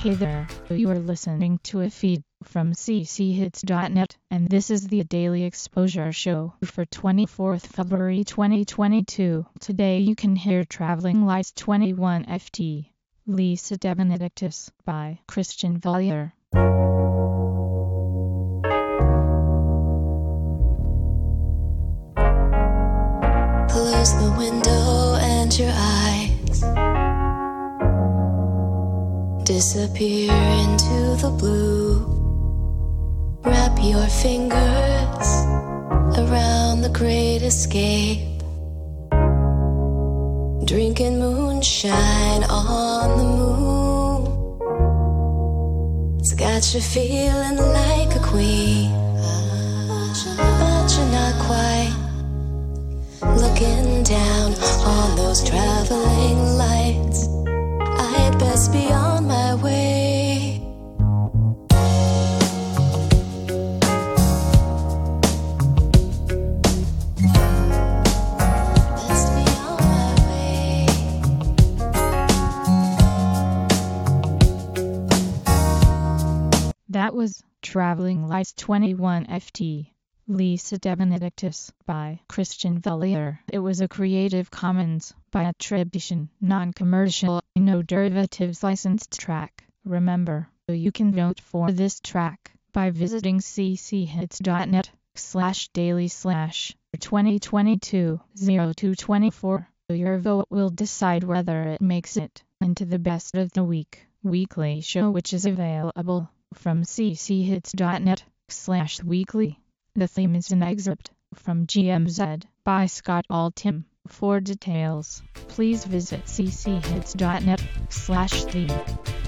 Hey there, you are listening to a feed from cchits.net, and this is the Daily Exposure Show for 24th February 2022. Today you can hear Traveling Lights 21 FT, Lisa de Benedictis by Christian Valier. Close the window and your eyes disappear into the blue. Wrap your fingers around the great escape. Drinking moonshine on the moon. It's got you feeling like a queen, but you're not quite. Looking down on those traveling lights, I'd best be on my way. Best be on my way. That was Traveling Lights 21 FT, Lisa de Benedictis by Christian Valier. It was a Creative Commons by attribution, non-commercial, no derivatives licensed track. Remember, you can vote for this track by visiting cchits.net/daily/2022-0224. Your vote will decide whether it makes it into the Best of the Week weekly show, which is available from cchits.net/weekly. The theme is an excerpt from GMZ by Scott Altham. For details, please visit cchits.net/theme.